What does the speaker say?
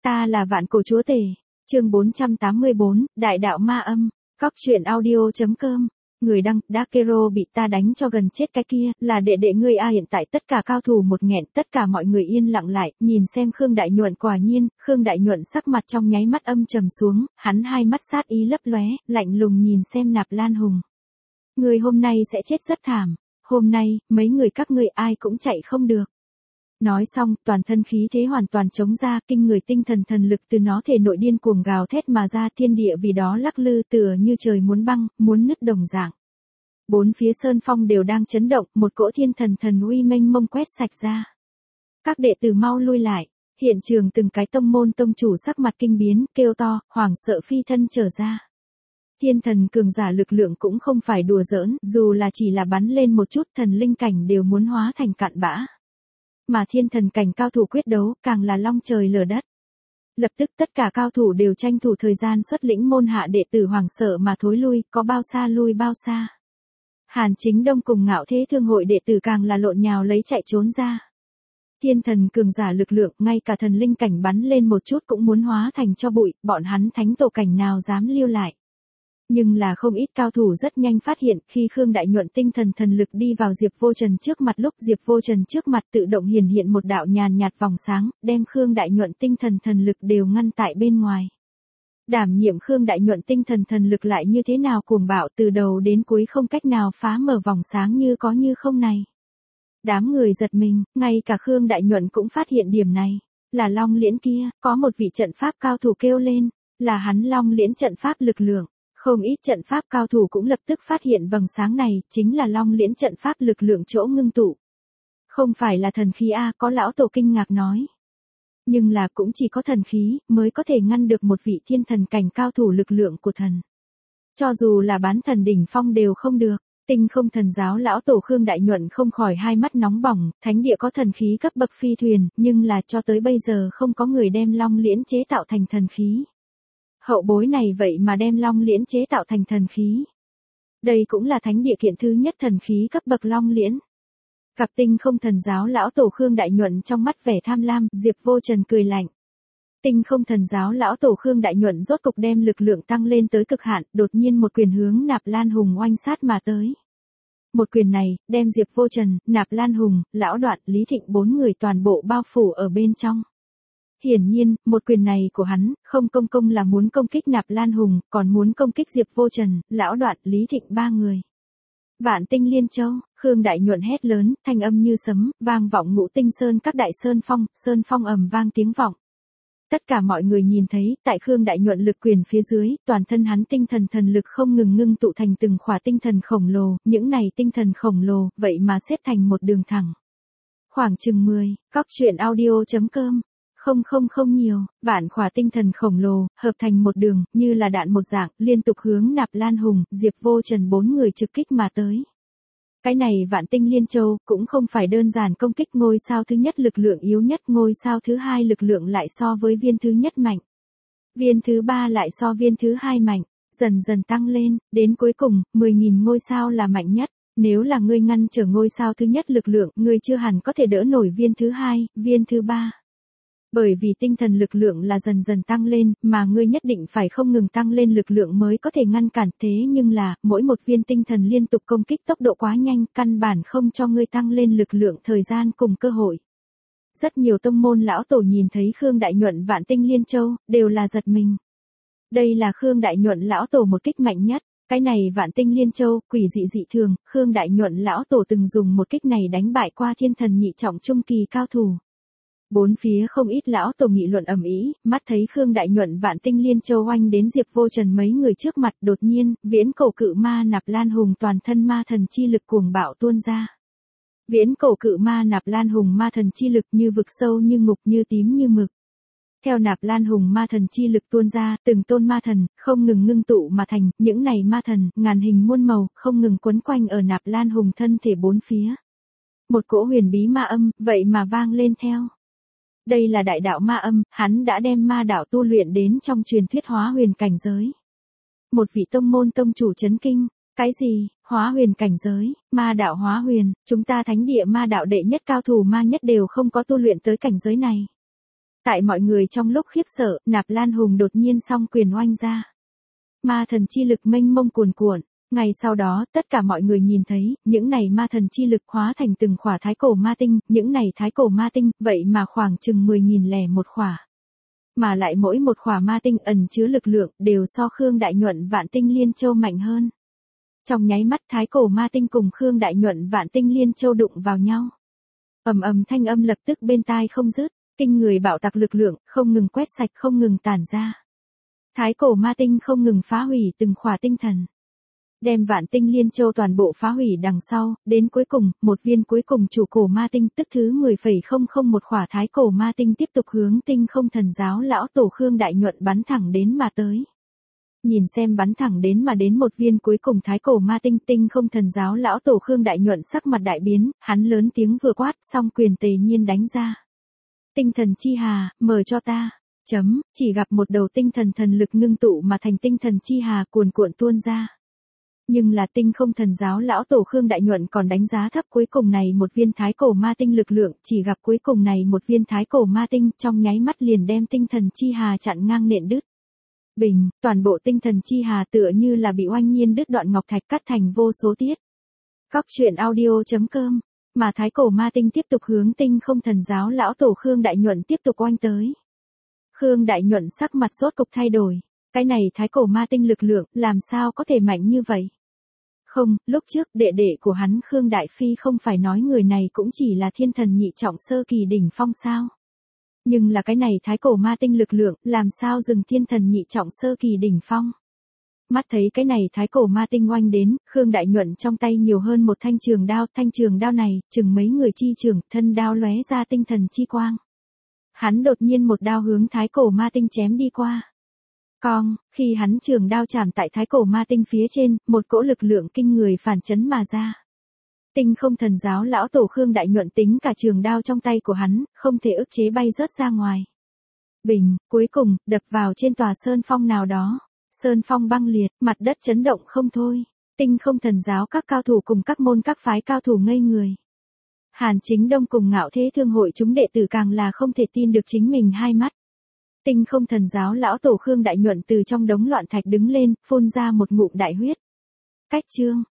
Ta là vạn cổ chúa tể. Chương 484, Đại đạo ma âm. Cóc truyện audio.com. Người đăng, Dakero bị ta đánh cho gần chết cái kia, là đệ đệ ngươi a. Hiện tại tất cả cao thủ một nghẹn, tất cả mọi người yên lặng lại, nhìn xem Khương Đại Nhuận. Quả nhiên, Khương Đại Nhuận sắc mặt trong nháy mắt âm trầm xuống, hắn hai mắt sát ý lấp lóe, lạnh lùng nhìn xem Nạp Lan Hùng. Ngươi hôm nay sẽ chết rất thảm, hôm nay, mấy người các ngươi ai cũng chạy không được. Nói xong, toàn thân khí thế hoàn toàn chống ra, kinh người tinh thần lực từ nó thể nội điên cuồng gào thét mà ra, thiên địa vì đó lắc lư tựa như trời muốn băng, muốn nứt đồng dạng. Bốn phía sơn phong đều đang chấn động, một cỗ thiên thần uy mênh mông quét sạch ra. Các đệ tử mau lui lại, hiện trường từng cái tông môn tông chủ sắc mặt kinh biến, kêu to, hoảng sợ phi thân trở ra. Thiên thần cường giả lực lượng cũng không phải đùa giỡn, dù là chỉ là bắn lên một chút thần linh cảnh đều muốn hóa thành cạn bã. Mà thiên thần cảnh cao thủ quyết đấu càng là long trời lở đất. Lập tức tất cả cao thủ đều tranh thủ thời gian xuất lĩnh môn hạ đệ tử hoảng sợ mà thối lui, có bao xa lui bao xa. Hàn Chính Đông cùng Ngạo Thế Thương hội đệ tử càng là lộn nhào lấy chạy trốn ra. Thiên thần cường giả lực lượng, ngay cả thần linh cảnh bắn lên một chút cũng muốn hóa thành cho bụi, bọn hắn thánh tổ cảnh nào dám lưu lại. Nhưng là không ít cao thủ rất nhanh phát hiện, khi Khương Đại Nhuận tinh thần lực đi vào Diệp Vô Trần trước mặt, lúc Diệp Vô Trần trước mặt tự động hiện một đạo nhàn nhạt vòng sáng, đem Khương Đại Nhuận tinh thần lực đều ngăn tại bên ngoài. Đảm nhiệm Khương Đại Nhuận tinh thần lực lại như thế nào cuồng bạo, từ đầu đến cuối không cách nào phá mở vòng sáng như có như không này. Đám người giật mình, ngay cả Khương Đại Nhuận cũng phát hiện điểm này. Là Long Liễn kia, có một vị trận pháp cao thủ kêu lên, là hắn Long Liễn trận pháp lực lượng. Không ít trận pháp cao thủ cũng lập tức phát hiện vầng sáng này, chính là Long Liễn trận pháp lực lượng chỗ ngưng tụ. Không phải là thần khí a, có lão tổ kinh ngạc nói. Nhưng là cũng chỉ có thần khí, mới có thể ngăn được một vị thiên thần cảnh cao thủ lực lượng của thần. Cho dù là bán thần đỉnh phong đều không được. Tinh Không Thần Giáo lão tổ Khương Đại Nhuận không khỏi hai mắt nóng bỏng, thánh địa có thần khí cấp bậc phi thuyền, nhưng là cho tới bây giờ không có người đem Long Liễn chế tạo thành thần khí. Hậu bối này vậy mà đem Long Liễn chế tạo thành thần khí. Đây cũng là thánh địa kiện thứ nhất thần khí cấp bậc Long Liễn. Cặp Tinh Không Thần Giáo lão tổ Khương Đại Nhuận trong mắt vẻ tham lam, Diệp Vô Trần cười lạnh. Tinh Không Thần Giáo lão tổ Khương Đại Nhuận rốt cục đem lực lượng tăng lên tới cực hạn, đột nhiên một quyền hướng Nạp Lan Hùng oanh sát mà tới. Một quyền này, đem Diệp Vô Trần, Nạp Lan Hùng, Lão Đoạn, Lý Thịnh bốn người toàn bộ bao phủ ở bên trong. Hiển nhiên, một quyền này của hắn, không công là muốn công kích Nạp Lan Hùng, còn muốn công kích Diệp Vô Trần, Lão Đoạn, Lý Thịnh ba người. Vạn Tinh Liên Châu, Khương Đại Nhuận hét lớn, thanh âm như sấm, vang vọng Ngũ Tinh Sơn các đại sơn phong ầm vang tiếng vọng. Tất cả mọi người nhìn thấy, tại Khương Đại Nhuận lực quyền phía dưới, toàn thân hắn tinh thần lực không ngừng ngưng tụ thành từng khỏa tinh thần khổng lồ, những này tinh thần khổng lồ, vậy mà xếp thành một đường thẳng. Khoảng chừng 10, cóc truyện audio.com. Không nhiều, vạn khỏa tinh thần khổng lồ, hợp thành một đường, như là đạn một dạng, liên tục hướng Nạp Lan Hùng, Diệp Vô Trần bốn người trực kích mà tới. Cái này Vạn Tinh Liên Châu, cũng không phải đơn giản công kích ngôi sao thứ nhất lực lượng yếu nhất, ngôi sao thứ hai lực lượng lại so với viên thứ nhất mạnh. Viên thứ ba lại so viên thứ hai mạnh, dần dần tăng lên, đến cuối cùng, 10.000 ngôi sao là mạnh nhất. Nếu là ngươi ngăn trở ngôi sao thứ nhất lực lượng, ngươi chưa hẳn có thể đỡ nổi viên thứ hai, viên thứ ba. Bởi vì tinh thần lực lượng là dần dần tăng lên, mà ngươi nhất định phải không ngừng tăng lên lực lượng mới có thể ngăn cản, thế nhưng là, mỗi một viên tinh thần liên tục công kích tốc độ quá nhanh, căn bản không cho ngươi tăng lên lực lượng thời gian cùng cơ hội. Rất nhiều tông môn lão tổ nhìn thấy Khương Đại Nhuận Vạn Tinh Liên Châu, đều là giật mình. Đây là Khương Đại Nhuận lão tổ một kích mạnh nhất, cái này Vạn Tinh Liên Châu, quỷ dị thường, Khương Đại Nhuận lão tổ từng dùng một kích này đánh bại qua thiên thần nhị trọng trung kỳ cao thủ. Bốn phía không ít lão tổ nghị luận ầm ĩ, mắt thấy Khương Đại Nhuận Vạn Tinh Liên Châu oanh đến Diệp Vô Trần mấy người trước mặt, đột nhiên, viễn cổ cự ma Nạp Lan Hùng toàn thân ma thần chi lực cuồng bạo tuôn ra. Viễn cổ cự ma Nạp Lan Hùng ma thần chi lực như vực sâu như ngục như tím như mực. Theo Nạp Lan Hùng ma thần chi lực tuôn ra, từng tôn ma thần, không ngừng ngưng tụ mà thành, những này ma thần, ngàn hình muôn màu, không ngừng quấn quanh ở Nạp Lan Hùng thân thể bốn phía. Một cỗ huyền bí ma âm, vậy mà vang lên theo. Đây là đại đạo ma âm, hắn đã đem ma đạo tu luyện đến trong truyền thuyết hóa huyền cảnh giới. Một vị tông môn tông chủ chấn kinh, cái gì, hóa huyền cảnh giới, ma đạo hóa huyền, chúng ta thánh địa ma đạo đệ nhất cao thủ ma nhất đều không có tu luyện tới cảnh giới này. Tại mọi người trong lúc khiếp sợ, Nạp Lan Hùng đột nhiên song quyền oanh ra. Ma thần chi lực mênh mông cuồn cuộn. Ngay sau đó, tất cả mọi người nhìn thấy, những này ma thần chi lực hóa thành từng khỏa thái cổ ma tinh, những này thái cổ ma tinh, vậy mà khoảng chừng 10.001 khỏa. Mà lại mỗi một khỏa ma tinh ẩn chứa lực lượng, đều so Khương Đại Nhuận Vạn Tinh Liên Châu mạnh hơn. Trong nháy mắt thái cổ ma tinh cùng Khương Đại Nhuận Vạn Tinh Liên Châu đụng vào nhau. Ầm ầm thanh âm lập tức bên tai không dứt, kinh người bạo tạc lực lượng, không ngừng quét sạch không ngừng tản ra. Thái cổ ma tinh không ngừng phá hủy từng khỏa tinh thần. Đem Vạn Tinh Liên Châu toàn bộ phá hủy đằng sau, đến cuối cùng, một viên cuối cùng chủ cổ ma tinh tức thứ 10,001 khỏa thái cổ ma tinh tiếp tục hướng Tinh Không Thần Giáo lão tổ Khương Đại Nhuận bắn thẳng đến mà tới. Nhìn xem bắn thẳng đến mà đến một viên cuối cùng thái cổ ma tinh, Tinh Không Thần Giáo lão tổ Khương Đại Nhuận sắc mặt đại biến, hắn lớn tiếng vừa quát, xong quyền tề nhiên đánh ra. Tinh thần chi hà, mở cho ta. Chỉ gặp một đầu tinh thần thần lực ngưng tụ mà thành tinh thần chi hà cuồn cuộn tuôn ra. Nhưng là Tinh Không Thần Giáo lão tổ Khương Đại Nhuận còn đánh giá thấp cuối cùng này một viên thái cổ ma tinh lực lượng, chỉ gặp cuối cùng này một viên thái cổ ma tinh trong nháy mắt liền đem tinh thần chi hà chặn ngang nện đứt. Bình, toàn bộ tinh thần chi hà tựa như là bị oanh nhiên đứt đoạn ngọc thạch cắt thành vô số tiết. Cóc truyện audio.com, mà thái cổ ma tinh tiếp tục hướng Tinh Không Thần Giáo lão tổ Khương Đại Nhuận tiếp tục oanh tới. Khương Đại Nhuận sắc mặt sốt cục thay đổi. Cái này thái cổ ma tinh lực lượng, làm sao có thể mạnh như vậy? Không, lúc trước đệ đệ của hắn Khương Đại Phi không phải nói người này cũng chỉ là thiên thần nhị trọng sơ kỳ đỉnh phong sao? Nhưng là cái này thái cổ ma tinh lực lượng, làm sao dừng thiên thần nhị trọng sơ kỳ đỉnh phong? Mắt thấy cái này thái cổ ma tinh oanh đến, Khương Đại Nhuận trong tay nhiều hơn một thanh trường đao này, chừng mấy người chi trường, thân đao lóe ra tinh thần chi quang. Hắn đột nhiên một đao hướng thái cổ ma tinh chém đi qua. Khi hắn trường đao chạm tại thái cổ ma tinh phía trên, một cỗ lực lượng kinh người phản chấn mà ra. Tinh Không Thần Giáo lão tổ Khương Đại Nhuận tính cả trường đao trong tay của hắn, không thể ức chế bay rớt ra ngoài. Bình, cuối cùng, đập vào trên tòa sơn phong nào đó. Sơn phong băng liệt, mặt đất chấn động không thôi. Tinh Không Thần Giáo các cao thủ cùng các môn các phái cao thủ ngây người. Hàn Chính Đông cùng Ngạo Thế Thương hội chúng đệ tử càng là không thể tin được chính mình hai mắt. Tinh Không Thần Giáo lão tổ Khương Đại Nhuận từ trong đống loạn thạch đứng lên, phun ra một ngụm đại huyết. Cách chương